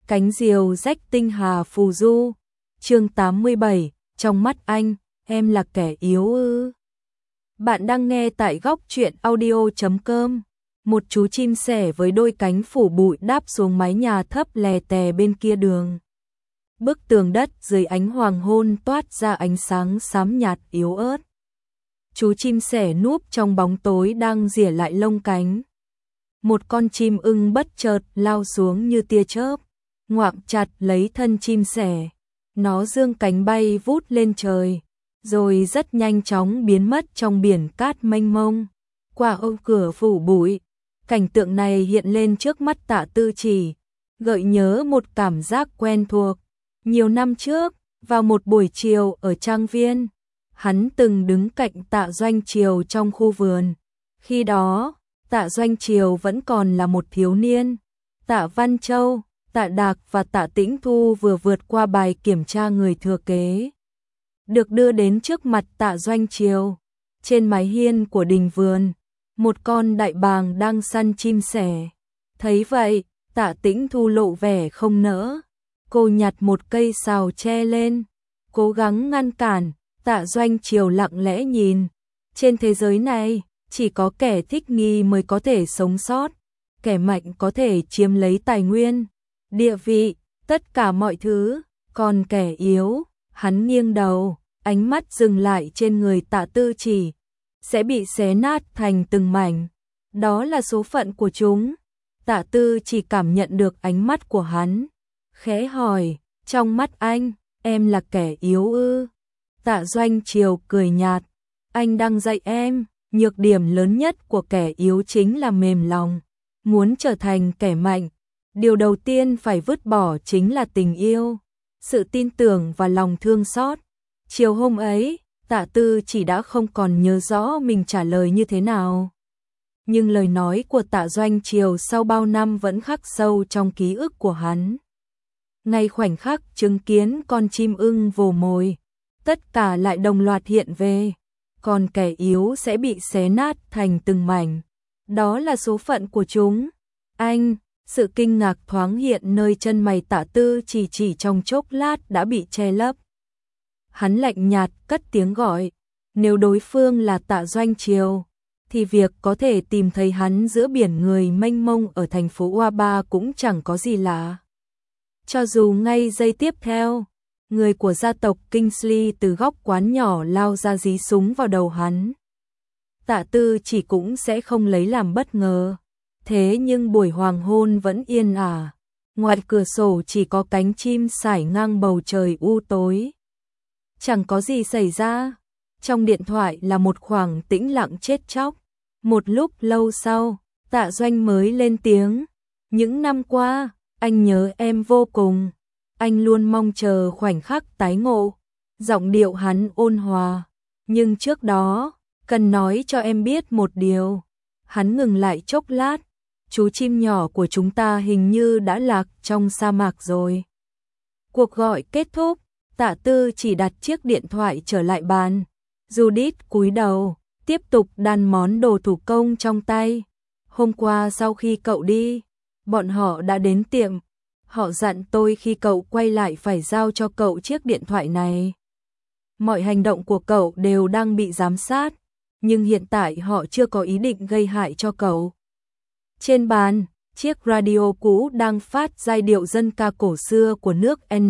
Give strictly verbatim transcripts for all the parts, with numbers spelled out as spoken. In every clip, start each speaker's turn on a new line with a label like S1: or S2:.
S1: Cánh diều rách tinh hà phù du. Chương tám mươi bảy, trong mắt anh, em là kẻ yếu ư? Bạn đang nghe tại góc truyện audio chấm com. Một chú chim sẻ với đôi cánh phủ bụi đáp xuống mái nhà thấp lè tè bên kia đường. Bức tường đất dưới ánh hoàng hôn toát ra ánh sáng xám nhạt yếu ớt. Chú chim sẻ núp trong bóng tối đang rỉa lại lông cánh. Một con chim ưng bất chợt lao xuống như tia chớp, ngoạm chặt lấy thân chim sẻ. Nó dương cánh bay vút lên trời, rồi rất nhanh chóng biến mất trong biển cát mênh mông. Qua ô cửa phủ bụi, cảnh tượng này hiện lên trước mắt Tạ Tư Chỉ, gợi nhớ một cảm giác quen thuộc. Nhiều năm trước, vào một buổi chiều ở trang viên, hắn từng đứng cạnh Tạ Doanh Triều trong khu vườn. Khi đó, Tạ Doanh Triều vẫn còn là một thiếu niên. Tạ Văn Châu, Tạ Đạc và Tạ Tĩnh Thu vừa vượt qua bài kiểm tra người thừa kế, được đưa đến trước mặt Tạ Doanh Triều. Trên mái hiên của đình vườn, một con đại bàng đang săn chim sẻ. Thấy vậy, Tạ Tĩnh Thu lộ vẻ không nỡ. Cô nhặt một cây sào tre lên, cố gắng ngăn cản. Tạ Doanh Triều lặng lẽ nhìn. Trên thế giới này, chỉ có kẻ thích nghi mới có thể sống sót. Kẻ mạnh có thể chiếm lấy tài nguyên, địa vị, tất cả mọi thứ. Còn kẻ yếu, hắn nghiêng đầu, ánh mắt dừng lại trên người Tạ Tư Chỉ, sẽ bị xé nát thành từng mảnh. Đó là số phận của chúng. Tạ Tư Chỉ cảm nhận được ánh mắt của hắn, khẽ hỏi, trong mắt anh, em là kẻ yếu ư? Tạ Doanh Triều cười nhạt, anh đang dạy em, nhược điểm lớn nhất của kẻ yếu chính là mềm lòng. Muốn trở thành kẻ mạnh, điều đầu tiên phải vứt bỏ chính là tình yêu, sự tin tưởng và lòng thương xót. Chiều hôm ấy, Tạ Tư Chỉ đã không còn nhớ rõ mình trả lời như thế nào. Nhưng lời nói của Tạ Doanh Triều sau bao năm vẫn khắc sâu trong ký ức của hắn. Ngay khoảnh khắc chứng kiến con chim ưng vồ mồi, tất cả lại đồng loạt hiện về. Còn kẻ yếu sẽ bị xé nát thành từng mảnh. Đó là số phận của chúng. Anh, sự kinh ngạc thoáng hiện nơi chân mày Tạ Tư Chỉ chỉ trong chốc lát đã bị che lấp. Hắn lạnh nhạt cất tiếng gọi. Nếu đối phương là Tạ Doanh Triều, thì việc có thể tìm thấy hắn giữa biển người mênh mông ở thành phố Hoa Ba cũng chẳng có gì lạ. Cho dù ngay giây tiếp theo, người của gia tộc Kingsley từ góc quán nhỏ lao ra dí súng vào đầu hắn, Tạ Tư Chỉ cũng sẽ không lấy làm bất ngờ. Thế nhưng buổi hoàng hôn vẫn yên ả. Ngoài cửa sổ chỉ có cánh chim sải ngang bầu trời u tối. Chẳng có gì xảy ra. Trong điện thoại là một khoảng tĩnh lặng chết chóc. Một lúc lâu sau, Tạ Doanh mới lên tiếng. Những năm qua, anh nhớ em vô cùng. Anh luôn mong chờ khoảnh khắc tái ngộ. Giọng điệu hắn ôn hòa. Nhưng trước đó, cần nói cho em biết một điều. Hắn ngừng lại chốc lát. Chú chim nhỏ của chúng ta hình như đã lạc trong sa mạc rồi. Cuộc gọi kết thúc, Tạ Tư chỉ đặt chiếc điện thoại trở lại bàn. Judith cúi đầu, tiếp tục đan món đồ thủ công trong tay. Hôm qua sau khi cậu đi, bọn họ đã đến tiệm. Họ dặn tôi khi cậu quay lại phải giao cho cậu chiếc điện thoại này. Mọi hành động của cậu đều đang bị giám sát, nhưng hiện tại họ chưa có ý định gây hại cho cậu. Trên bàn, chiếc radio cũ đang phát giai điệu dân ca cổ xưa của nước N.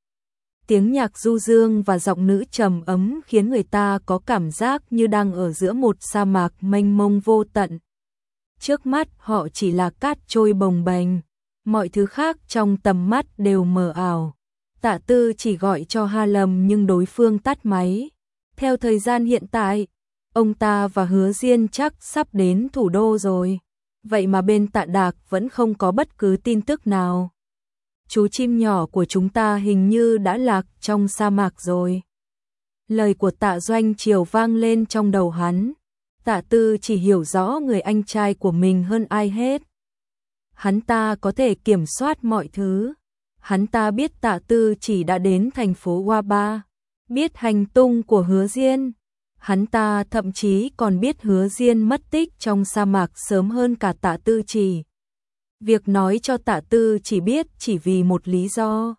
S1: Tiếng nhạc du dương và giọng nữ trầm ấm khiến người ta có cảm giác như đang ở giữa một sa mạc mênh mông vô tận. Trước mắt họ chỉ là cát trôi bồng bềnh, mọi thứ khác trong tầm mắt đều mờ ảo. Tạ Tư chỉ gọi cho Harlem nhưng đối phương tắt máy. Theo thời gian hiện tại, ông ta và Hứa Diên chắc sắp đến thủ đô rồi. Vậy mà bên Tạ Đạc vẫn không có bất cứ tin tức nào. Chú chim nhỏ của chúng ta hình như đã lạc trong sa mạc rồi. Lời của Tạ Doanh Triều vang lên trong đầu hắn. Tạ Tư chỉ hiểu rõ người anh trai của mình hơn ai hết. Hắn ta có thể kiểm soát mọi thứ. Hắn ta biết Tạ Tư chỉ đã đến thành phố Hoa Ba, biết hành tung của Hứa Diên. Hắn ta thậm chí còn biết Hứa Diên mất tích trong sa mạc sớm hơn cả Tạ Tư Chỉ. Việc nói cho Tạ Tư chỉ biết chỉ vì một lý do.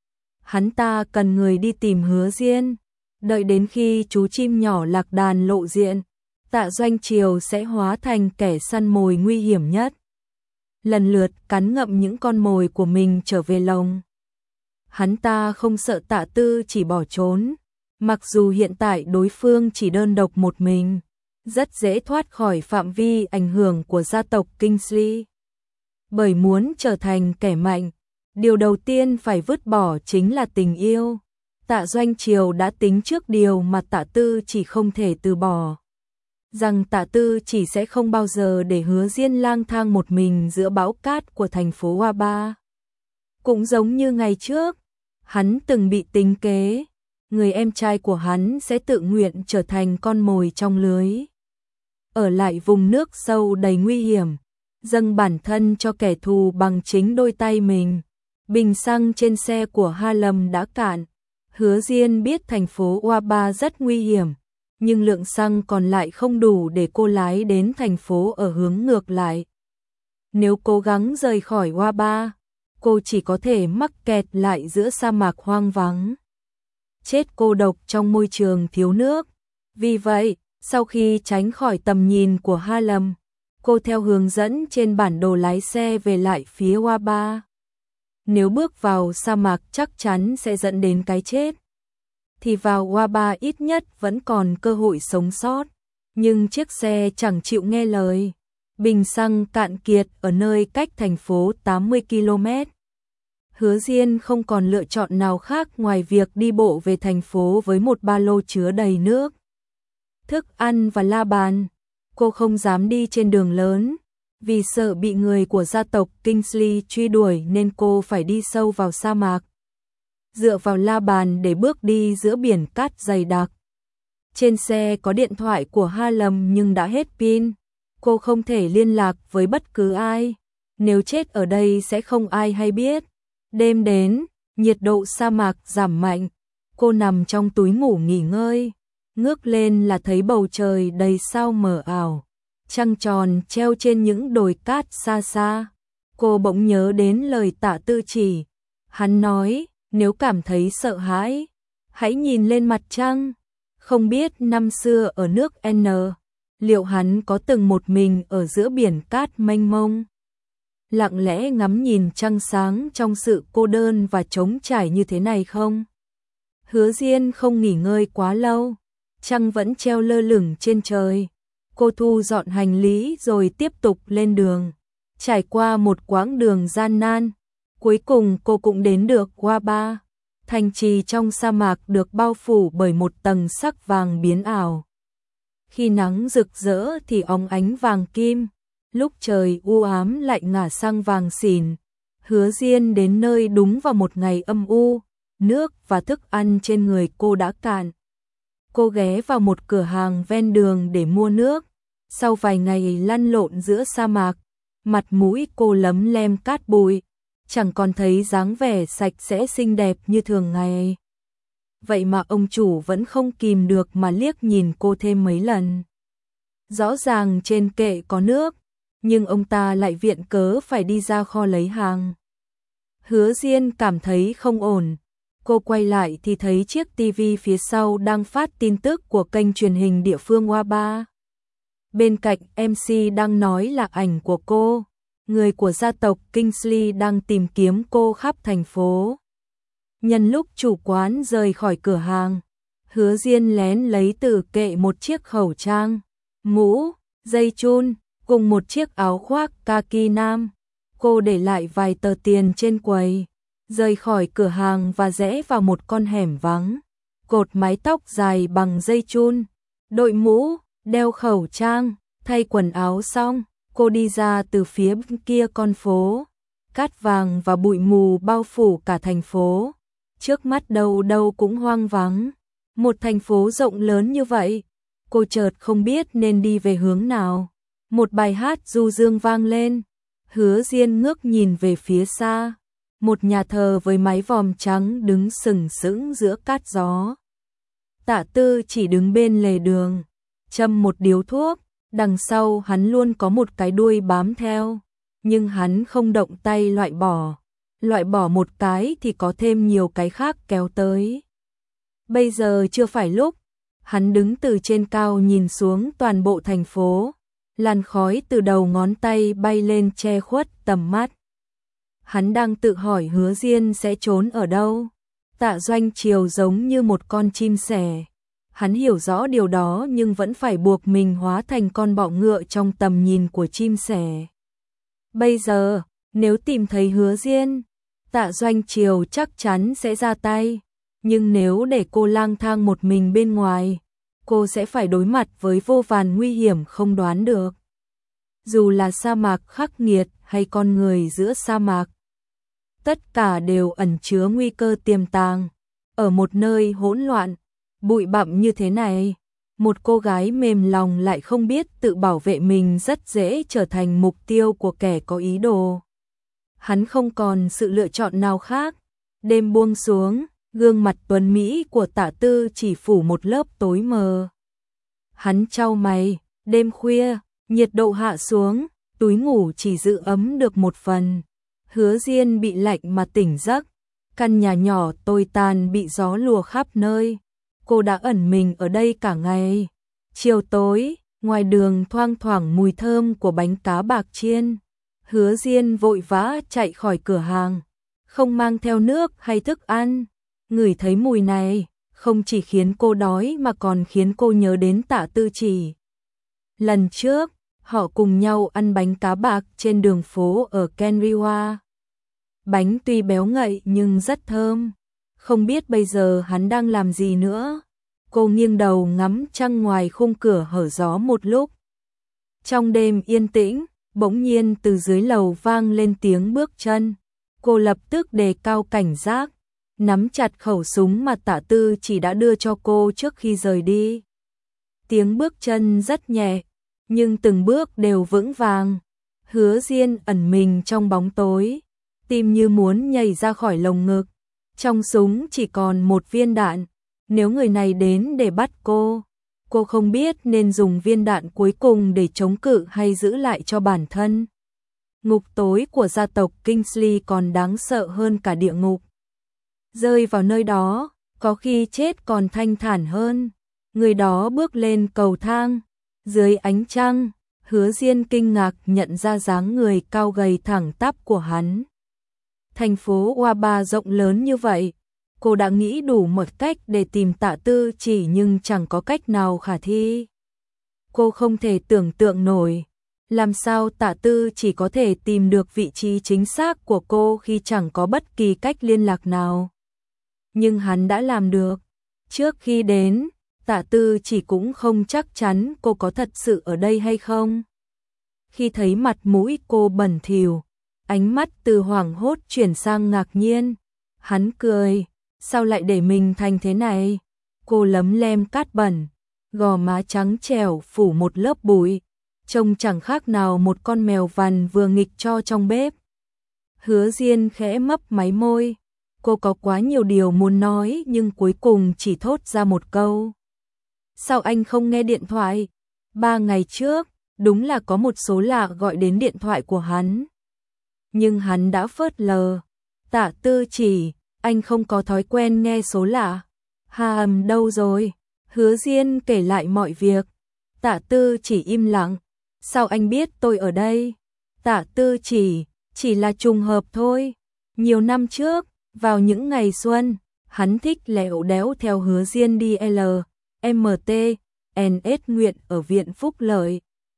S1: Hắn ta cần người đi tìm Hứa Diên, đợi đến khi chú chim nhỏ lạc đàn lộ diện, Tạ Doanh Triều sẽ hóa thành kẻ săn mồi nguy hiểm nhất, lần lượt cắn ngậm những con mồi của mình trở về lồng. Hắn ta không sợ Tạ Tư chỉ bỏ trốn, mặc dù hiện tại đối phương chỉ đơn độc một mình, rất dễ thoát khỏi phạm vi ảnh hưởng của gia tộc Kingsley. Bởi muốn trở thành kẻ mạnh, điều đầu tiên phải vứt bỏ chính là tình yêu. Tạ Doanh Triều đã tính trước điều mà Tạ Tư chỉ không thể từ bỏ, rằng Tạ Tư chỉ sẽ không bao giờ để Hứa Diên lang thang một mình giữa bão cát của thành phố Hoa Ba. Cũng giống như ngày trước, hắn từng bị tính kế, người em trai của hắn sẽ tự nguyện trở thành con mồi trong lưới, ở lại vùng nước sâu đầy nguy hiểm, dâng bản thân cho kẻ thù bằng chính đôi tay mình. Bình xăng trên xe của Harlem đã cạn. Hứa Diên biết thành phố Hoa Ba rất nguy hiểm, nhưng lượng xăng còn lại không đủ để cô lái đến thành phố ở hướng ngược lại. Nếu cố gắng rời khỏi Hoa Ba, cô chỉ có thể mắc kẹt lại giữa sa mạc hoang vắng, chết cô độc trong môi trường thiếu nước. Vì vậy, sau khi tránh khỏi tầm nhìn của Harlem, cô theo hướng dẫn trên bản đồ lái xe về lại phía Hoa Ba. Nếu bước vào sa mạc chắc chắn sẽ dẫn đến cái chết, thì vào Hoa Ba ít nhất vẫn còn cơ hội sống sót. Nhưng chiếc xe chẳng chịu nghe lời. Bình xăng cạn kiệt ở nơi cách thành phố tám mươi ki lô mét. Hứa Diên không còn lựa chọn nào khác ngoài việc đi bộ về thành phố với một ba lô chứa đầy nước, thức ăn và la bàn. Cô không dám đi trên đường lớn, vì sợ bị người của gia tộc Kingsley truy đuổi nên cô phải đi sâu vào sa mạc, dựa vào la bàn để bước đi giữa biển cát dày đặc. Trên xe có điện thoại của Harlem nhưng đã hết pin, cô không thể liên lạc với bất cứ ai, nếu chết ở đây sẽ không ai hay biết. Đêm đến, nhiệt độ sa mạc giảm mạnh, cô nằm trong túi ngủ nghỉ ngơi, ngước lên là thấy bầu trời đầy sao mờ ảo, trăng tròn treo trên những đồi cát xa xa. Cô bỗng nhớ đến lời Tạ Tư chỉ, hắn nói, nếu cảm thấy sợ hãi, hãy nhìn lên mặt trăng. Không biết năm xưa ở nước N, liệu hắn có từng một mình ở giữa biển cát mênh mông, lặng lẽ ngắm nhìn trăng sáng trong sự cô đơn và trống trải như thế này không? Hứa Diên không nghỉ ngơi quá lâu, trăng vẫn treo lơ lửng trên trời. Cô thu dọn hành lý rồi tiếp tục lên đường. Trải qua một quãng đường gian nan, cuối cùng cô cũng đến được Hoa Ba. Thành trì trong sa mạc được bao phủ bởi một tầng sắc vàng biến ảo. Khi nắng rực rỡ thì óng ánh vàng kim, lúc trời u ám lại ngả sang vàng xỉn. Hứa Diên đến nơi đúng vào một ngày âm u, nước và thức ăn trên người cô đã cạn. Cô ghé vào một cửa hàng ven đường để mua nước. Sau vài ngày lăn lộn giữa sa mạc, mặt mũi cô lấm lem cát bụi, chẳng còn thấy dáng vẻ sạch sẽ xinh đẹp như thường ngày. Vậy mà ông chủ vẫn không kìm được mà liếc nhìn cô thêm mấy lần. Rõ ràng trên kệ có nước, nhưng ông ta lại viện cớ phải đi ra kho lấy hàng. Hứa Diên cảm thấy không ổn. Cô quay lại thì thấy chiếc tivi phía sau đang phát tin tức của kênh truyền hình địa phương Hoa Ba. Bên cạnh em xê đang nói là ảnh của cô, người của gia tộc Kingsley đang tìm kiếm cô khắp thành phố. Nhân lúc chủ quán rời khỏi cửa hàng, Hứa Diên lén lấy từ kệ một chiếc khẩu trang, mũ, dây chun, cùng một chiếc áo khoác kaki nam. Cô để lại vài tờ tiền trên quầy, rời khỏi cửa hàng và rẽ vào một con hẻm vắng. Cột mái tóc dài bằng dây chun, đội mũ, đeo khẩu trang, thay quần áo xong, cô đi ra từ phía bên kia con phố. Cát vàng và bụi mù bao phủ cả thành phố. Trước mắt đâu đâu cũng hoang vắng. Một thành phố rộng lớn như vậy, cô chợt không biết nên đi về hướng nào. Một bài hát du dương vang lên. Hứa Diên ngước nhìn về phía xa. Một nhà thờ với mái vòm trắng đứng sừng sững giữa cát gió. Tạ Tư chỉ đứng bên lề đường, châm một điếu thuốc, đằng sau hắn luôn có một cái đuôi bám theo. nhưng hắn không động tay loại bỏ. Loại bỏ một cái thì có thêm nhiều cái khác kéo tới. Bây giờ chưa phải lúc, hắn đứng từ trên cao nhìn xuống toàn bộ thành phố, làn khói từ đầu ngón tay bay lên che khuất tầm mắt. Hắn đang tự hỏi Hứa Diên sẽ trốn ở đâu. Tạ Doanh Triều giống như một con chim sẻ. Hắn hiểu rõ điều đó nhưng vẫn phải buộc mình hóa thành con bọ ngựa trong tầm nhìn của chim sẻ. Bây giờ, nếu tìm thấy Hứa Diên, Tạ Doanh Triều chắc chắn sẽ ra tay. Nhưng nếu để cô lang thang một mình bên ngoài, cô sẽ phải đối mặt với vô vàn nguy hiểm không đoán được. Dù là sa mạc khắc nghiệt hay con người giữa sa mạc, tất cả đều ẩn chứa nguy cơ tiềm tàng. Ở một nơi hỗn loạn, bụi bặm như thế này, một cô gái mềm lòng lại không biết tự bảo vệ mình rất dễ trở thành mục tiêu của kẻ có ý đồ. Hắn không còn sự lựa chọn nào khác. Đêm buông xuống, gương mặt tuấn mỹ của Tạ Tư chỉ phủ một lớp tối mờ. Hắn chau mày, đêm khuya, nhiệt độ hạ xuống, túi ngủ chỉ giữ ấm được một phần. Hứa Diên bị lạnh mà tỉnh giấc, căn nhà nhỏ tồi tàn bị gió lùa khắp nơi. Cô đã ẩn mình ở đây cả ngày. Chiều tối, ngoài đường thoang thoảng mùi thơm của bánh cá bạc chiên. Hứa Diên vội vã chạy khỏi cửa hàng, không mang theo nước hay thức ăn. Ngửi thấy mùi này, không chỉ khiến cô đói mà còn khiến cô nhớ đến Tạ Tư Chỉ. Lần trước, họ cùng nhau ăn bánh cá bạc trên đường phố ở Kenriwa. Bánh tuy béo ngậy nhưng rất thơm. Không biết bây giờ hắn đang làm gì nữa. Cô nghiêng đầu ngắm trăng ngoài khung cửa hở gió một lúc. Trong đêm yên tĩnh, bỗng nhiên từ dưới lầu vang lên tiếng bước chân. Cô lập tức đề cao cảnh giác, nắm chặt khẩu súng mà Tạ Tư Chỉ đã đưa cho cô trước khi rời đi. Tiếng bước chân rất nhẹ, nhưng từng bước đều vững vàng. Hứa Diên ẩn mình trong bóng tối, tim như muốn nhảy ra khỏi lồng ngực. Trong súng chỉ còn một viên đạn. Nếu người này đến để bắt cô, cô không biết nên dùng viên đạn cuối cùng để chống cự hay giữ lại cho bản thân. Ngục tối của gia tộc Kingsley còn đáng sợ hơn cả địa ngục. Rơi vào nơi đó, có khi chết còn thanh thản hơn. Người đó bước lên cầu thang. Dưới ánh trăng, Hứa Diên kinh ngạc nhận ra dáng người cao gầy thẳng tắp của hắn. Thành phố Waba rộng lớn như vậy, cô đã nghĩ đủ một cách để tìm Tạ Tư Chỉ nhưng chẳng có cách nào khả thi. Cô không thể tưởng tượng nổi, làm sao Tạ Tư Chỉ có thể tìm được vị trí chính xác của cô khi chẳng có bất kỳ cách liên lạc nào. Nhưng hắn đã làm được. Trước khi đến, Tạ Tư Chỉ cũng không chắc chắn cô có thật sự ở đây hay không. Khi thấy mặt mũi cô bẩn thỉu, ánh mắt từ hoảng hốt chuyển sang ngạc nhiên. Hắn cười, sao lại để mình thành thế này? Cô lấm lem cát bẩn, gò má trắng trẻo phủ một lớp bụi, trông chẳng khác nào một con mèo vằn vừa nghịch cho trong bếp. Hứa Diên khẽ mấp máy môi, cô có quá nhiều điều muốn nói nhưng cuối cùng chỉ thốt ra một câu. Sao anh không nghe điện thoại? Ba ngày trước, đúng là có một số lạ gọi đến điện thoại của hắn. Nhưng hắn đã phớt lờ. Tạ Tư Chỉ, anh không có thói quen nghe số lạ. Hà ầm đâu rồi? Hứa Diên kể lại mọi việc. Tạ Tư Chỉ im lặng. Sao anh biết tôi ở đây? Tạ Tư Chỉ, chỉ là trùng hợp thôi. Nhiều năm trước, vào những ngày xuân, hắn thích lẹo đéo theo Hứa Diên đi L, M T, N S nguyện ở Viện Phúc Lợi.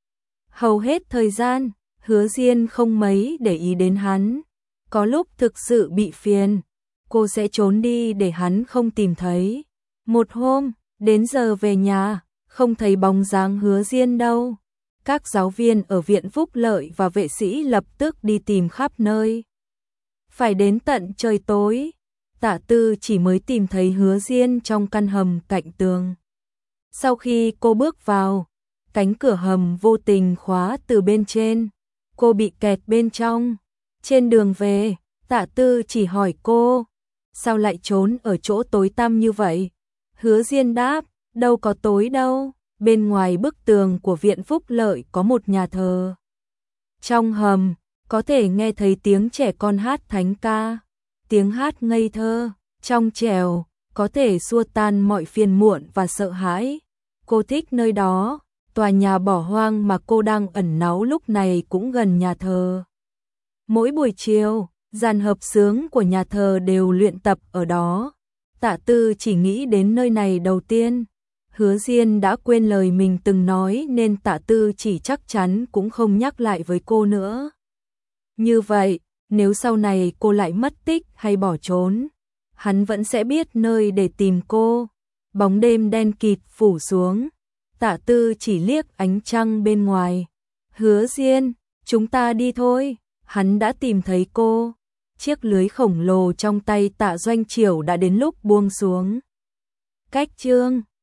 S1: Hầu hết thời gian, Hứa Diên không mấy để ý đến hắn. Có lúc thực sự bị phiền, cô sẽ trốn đi để hắn không tìm thấy. Một hôm, đến giờ về nhà, không thấy bóng dáng Hứa Diên đâu. Các giáo viên ở Viện Phúc Lợi và vệ sĩ lập tức đi tìm khắp nơi. Phải đến tận trời tối, Tạ Tư Chỉ mới tìm thấy Hứa Diên trong căn hầm cạnh tường. Sau khi cô bước vào, cánh cửa hầm vô tình khóa từ bên trên. Cô bị kẹt bên trong. Trên đường về, Tạ Tư Chỉ hỏi cô, sao lại trốn ở chỗ tối tăm như vậy? Hứa Diên đáp, đâu có tối đâu, bên ngoài bức tường của Viện Phúc Lợi có một nhà thờ. Trong hầm, có thể nghe thấy tiếng trẻ con hát thánh ca, tiếng hát ngây thơ, trong trẻo, có thể xua tan mọi phiền muộn và sợ hãi. Cô thích nơi đó, tòa nhà bỏ hoang mà cô đang ẩn náu lúc này cũng gần nhà thờ. Mỗi buổi chiều, dàn hợp xướng của nhà thờ đều luyện tập ở đó. Tạ Tư chỉ nghĩ đến nơi này đầu tiên. Hứa Diên đã quên lời mình từng nói nên Tạ Tư chỉ chắc chắn cũng không nhắc lại với cô nữa. Như vậy, nếu sau này cô lại mất tích hay bỏ trốn, hắn vẫn sẽ biết nơi để tìm cô. Bóng đêm đen kịt phủ xuống, Tạ Tư chỉ liếc ánh trăng bên ngoài. Hứa Diên, chúng ta đi thôi, hắn đã tìm thấy cô. Chiếc lưới khổng lồ trong tay Tạ Doanh Chiểu đã đến lúc buông xuống. Cách chương